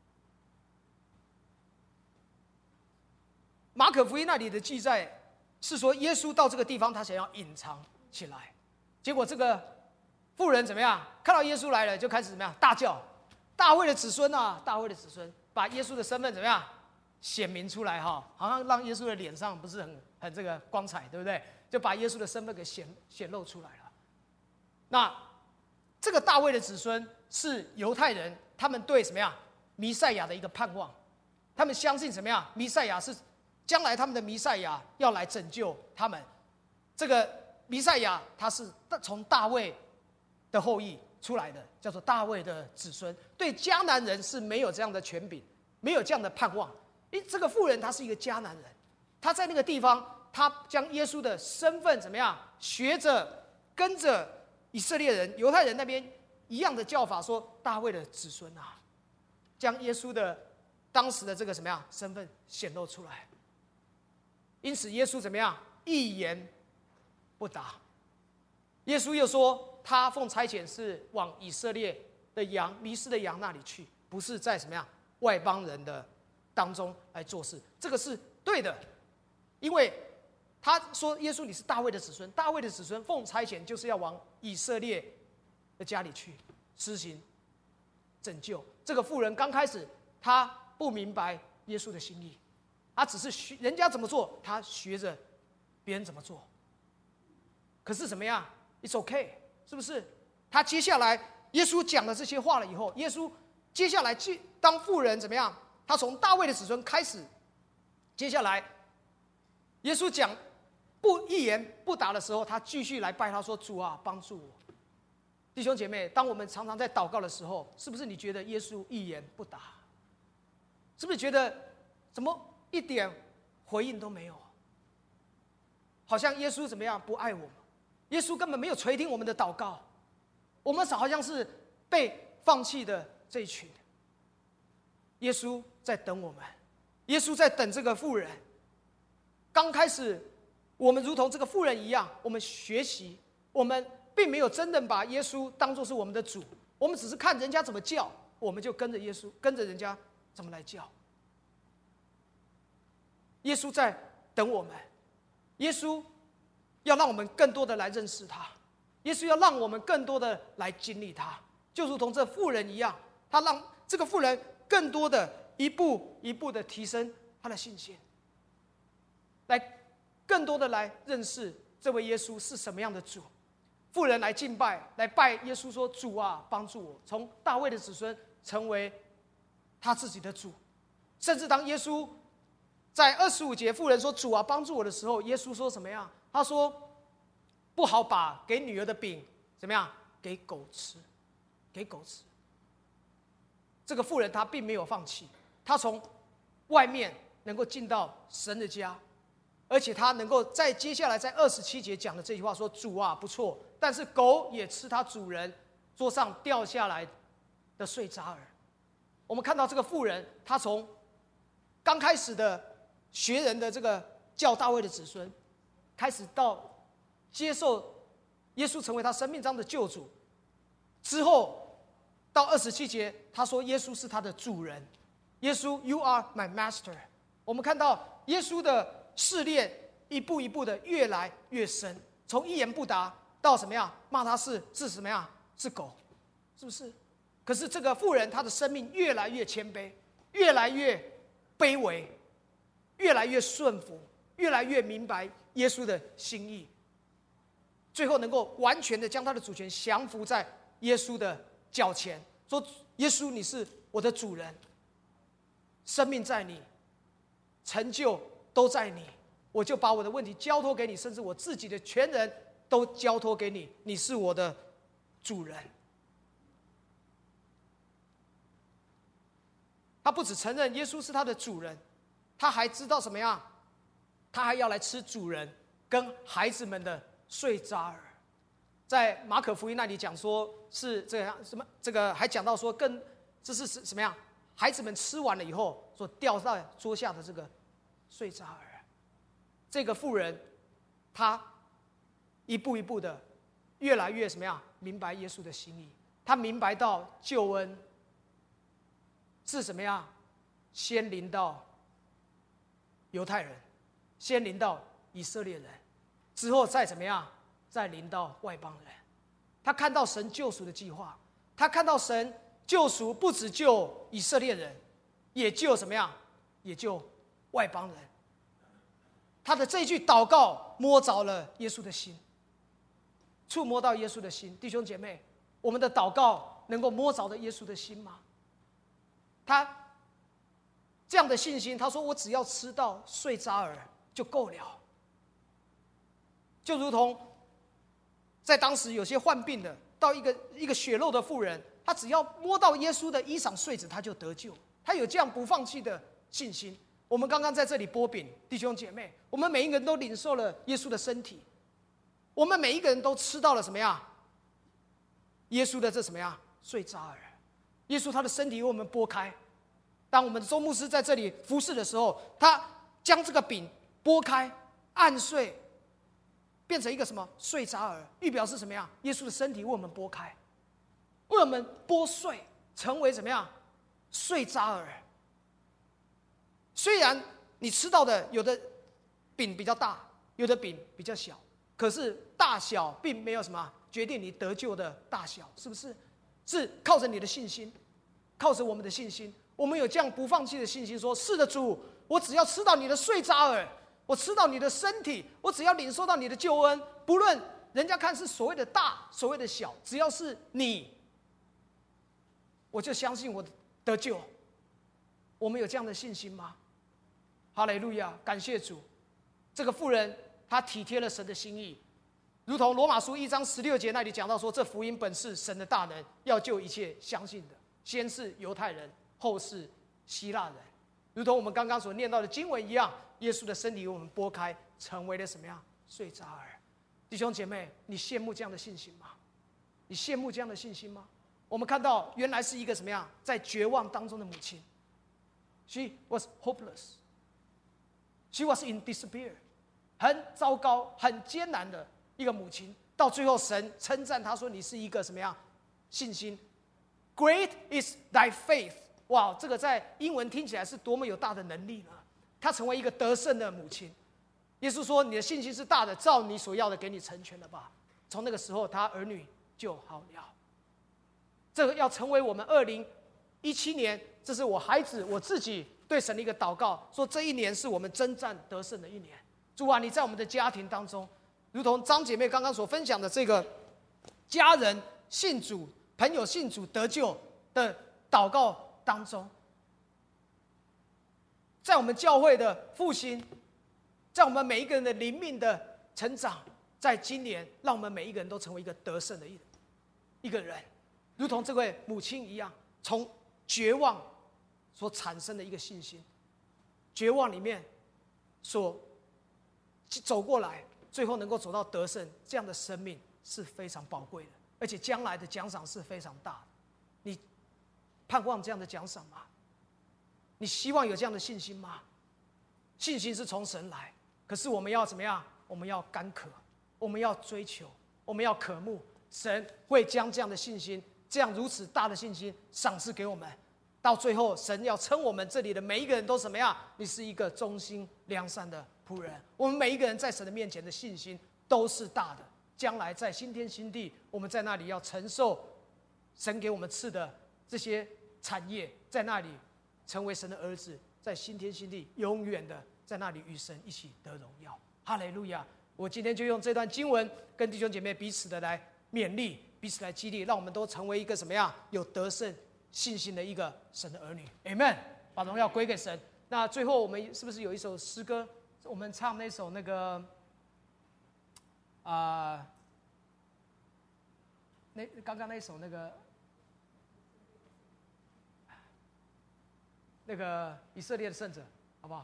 马可福音那里的记载是说，耶稣到这个地方，他想要隐藏起来，结果这个妇人怎么样？看到耶稣来了，就开始怎么样？大叫：大卫的子孙啊，大卫的子孙！把耶稣的身份怎么样显明出来哈？好像让耶稣的脸上不是很很这个光彩，对不对？就把耶稣的身份给显显露出来了。那这个大卫的子孙是犹太人，他们对什么样弥赛亚的一个盼望，他们相信什么样？弥赛亚是将来他们的弥赛亚要来拯救他们。这个弥赛亚他是从大卫的后裔出来的，叫做大卫的子孙。对迦南人是没有这样的权柄，没有这样的盼望。因为这个妇人她是一个迦南人，她在那个地方，她将耶稣的身份怎么样学着跟着以色列人、犹太人那边一样的叫法，说大卫的子孙啊，将耶稣的当时的这个什么样身份显露出来。因此，耶稣怎么样一言不答。耶稣又说，他奉差遣是往以色列的羊、迷失的羊那里去，不是在什么样外邦人的当中来做事。这个是对的，因为他说耶稣你是大卫的子孙，大卫的子孙奉差遣就是要往以色列的家里去施行拯救。这个妇人刚开始他不明白耶稣的心意，他只是学人家怎么做，他学着别人怎么做。可是怎么样 ？It's okay， 是不是？他接下来耶稣讲了这些话了以后，耶稣接下来当妇人怎么样？他从大卫的子孙开始，接下来耶稣讲不一言不答的时候，他继续来拜他说：“主啊，帮助我。”弟兄姐妹，当我们常常在祷告的时候，是不是你觉得耶稣一言不答？是不是觉得怎么一点回应都没有？好像耶稣怎么样不爱我们？耶稣根本没有垂听我们的祷告，我们好像是被放弃的这一群。耶稣在等我们，耶稣在等这个妇人。刚开始，我们如同这个妇人一样，我们学习，我们并没有真正把耶稣当作是我们的主，我们只是看人家怎么叫，我们就跟着耶稣，跟着人家怎么来叫。耶稣在等我们，耶稣要让我们更多的来认识他，耶稣要让我们更多的来经历他，就如同这妇人一样，他让这个妇人更多的一步一步的提升他的信心，来更多的来认识这位耶稣是什么样的主。妇人来敬拜，来拜耶稣说：“主啊，帮助我，从大卫的子孙成为他自己的主。”甚至当耶稣在二十五节，妇人说：“主啊，帮助我”的时候，耶稣说什么样？他说：“不好把给女儿的饼怎么样给狗吃，给狗吃。”这个妇人她并没有放弃，她从外面能够进到神的家，而且她能够在接下来在二十七节讲的这句话说：“主啊，不错，但是狗也吃它主人桌上掉下来的碎渣儿。”我们看到这个妇人，她从刚开始的学人的这个叫大卫的子孙，开始到接受耶稣成为他生命中的救主之后，到二十七节，他说耶稣是他的主人，耶稣 You are my master。 我们看到耶稣的试炼一步一步的越来越深，从一言不答到什么样骂他是是什么样是狗，是不是？可是这个妇人她的生命越来越谦卑，越来越卑微，越来越顺服，越来越明白耶稣的心意，最后能够完全的将他的主权降服在耶稣的脚前，说：“耶稣，你是我的主人，生命在你，成就都在你，我就把我的问题交托给你，甚至我自己的全人都交托给你，你是我的主人。” 他不只承认耶稣是他的主人，他还知道什么样？他还要来吃主人跟孩子们的碎渣儿。在马可福音那里讲说是这样什么？这个还讲到说更这是什么样？孩子们吃完了以后所掉在桌下的这个碎渣儿。这个妇人，她一步一步的越来越什么样？明白耶稣的心意。她明白到救恩是什么样？先临到犹太人，先临到以色列人，之后再怎么样？再临到外邦人。他看到神救赎的计划，他看到神救赎不只救以色列人，也救什么样？也救外邦人。他的这句祷告摸着了耶稣的心，触摸到耶稣的心。弟兄姐妹，我们的祷告能够摸着的耶稣的心吗？他这样的信心，他说我只要吃到碎渣儿就够了。就如同在当时有些患病的，到一个一个血肉的妇人，他只要摸到耶稣的衣裳穗子，他就得救。他有这样不放弃的信心。我们刚刚在这里擘饼，弟兄姐妹，我们每一个人都领受了耶稣的身体，我们每一个人都吃到了什么呀？耶稣的这什么呀？碎渣儿。耶稣他的身体为我们剥开。当我们的周牧师在这里服侍的时候，他将这个饼剥开，按碎，变成一个什么碎渣儿，预表是什么样？耶稣的身体为我们剥开，为我们剥碎，成为怎么样？碎渣儿。虽然你吃到的有的饼比较大，有的饼比较小，可是大小并没有什么决定你得救的大小，是不是？是靠着你的信心，靠着我们的信心，我们有这样不放弃的信心，说是的主，我只要吃到你的碎渣儿，我吃到你的身体，我只要领受到你的救恩，不论人家看是所谓的大，所谓的小，只要是你，我就相信我得救。我们有这样的信心吗？哈利路亚，感谢主。这个妇人她体贴了神的心意，如同罗马书一章十六节那里讲到说，这福音本是神的大能，要救一切相信的，先是犹太人，后是希腊人。如同我们刚刚所念到的经文一样，耶稣的身体为我们剥开，成为了什么样？碎渣儿。弟兄姐妹，你羡慕这样的信心吗？你羡慕这样的信心吗？我们看到原来是一个什么样？在绝望当中的母亲。She was hopeless. She was in despair. 很糟糕、很艰难的一个母亲。到最后，神称赞她说：“你是一个什么样信心 ？Great is thy faith。”哇，这个在英文听起来是多么有大的能力呢？她成为一个得胜的母亲。耶稣说：“你的信心是大的，照你所要的给你成全了吧。”从那个时候，他儿女就好了。这个要成为我们二零一七年，这是我孩子我自己对神的一个祷告，说这一年是我们征战得胜的一年。主啊，你在我们的家庭当中，如同张姐妹刚刚所分享的这个家人信主、朋友信主得救的祷告当中，在我们教会的复兴，在我们每一个人的灵命的成长，在今年让我们每一个人都成为一个得胜的一个人，如同这位母亲一样，从绝望所产生的一个信心，绝望里面所走过来，最后能够走到得胜，这样的生命是非常宝贵的，而且将来的奖赏是非常大的。你盼望这样的奖赏吗？你希望有这样的信心吗？信心是从神来，可是我们要怎么样？我们要干渴，我们要追求，我们要渴慕，神会将这样的信心，这样如此大的信心赏赐给我们。到最后，神要称我们这里的每一个人都什么样？你是一个忠心良善的仆人。我们每一个人在神的面前的信心都是大的。将来在新天新地，我们在那里要承受神给我们赐的这些产业，在那里成为神的儿子，在新天新地永远的在那里与神一起得荣耀。哈利路亚！我今天就用这段经文跟弟兄姐妹彼此的来勉励，彼此来激励，让我们都成为一个什么样有得胜信心的一个神的儿女。 Amen， 把荣耀归给神。那最后我们是不是有一首诗歌，我们唱那首那个啊、呃，那刚刚那首那个那个以色列的圣者，好不好？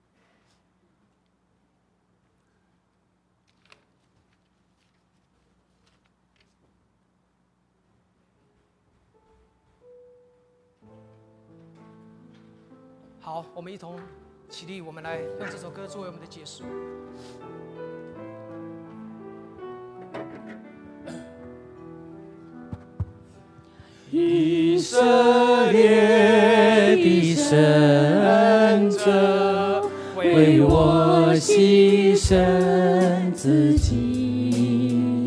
好，我们一同起立，我们来用这首歌作为我们的结束。 以色列的圣者，为我牺牲自己，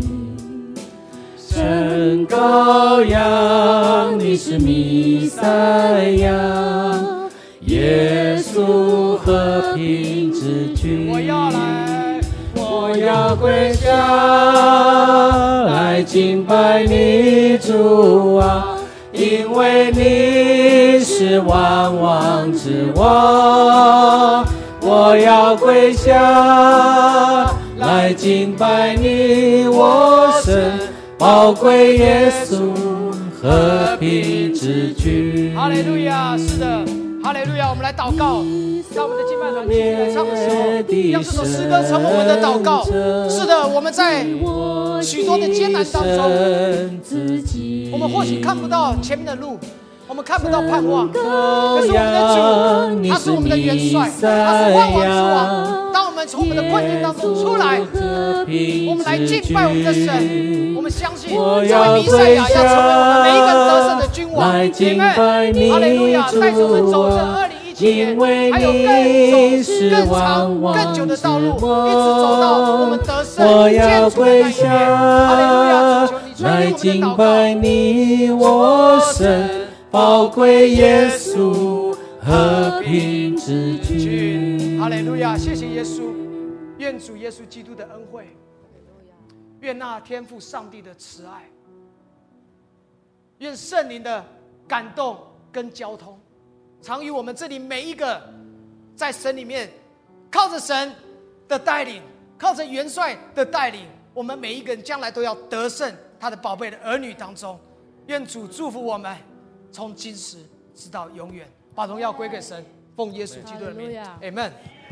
神羔羊，你是弥赛亚，耶稣和平之君。 我要来， 我要跪下来敬拜你，主啊！因为你是万王之王，我要跪下来敬拜你，我神宝贵耶稣和平之君。 哈利路亚！是的，哈利路亚！我们来祷告，在我们的敬拜团继续来唱的时候，让这首诗歌成为我们的祷告。是的，我们在许多的艰难当中，我们或许看不到前面的路，我们看不到盼望，可是我们的主，他是我们的元帅，他是万王之王。当我们从我们的困境当中出来，我们来敬拜我们的神，我们相信这位弥赛亚要成为我们每一个得胜的君王。阿们，哈利路亚！带着我们走这二零一七年，还有更走更长、更久的道路，一直走到我们得胜建筑的那一天。哈利路亚！主求你垂听我们的祷告。 你我神宝贵耶稣和平之君。 哈利路亚！谢谢耶稣，愿主耶稣基督的恩惠，愿那天父上帝的慈爱，愿圣灵的感动跟交通，常与我们这里每一个在神里面靠着神的带领，靠着元帅的带领，我们每一个人将来都要得胜他的宝贝的儿女当中。愿主祝福我们，从今时直到永远，把荣耀归给神，奉耶稣基督的名，阿们。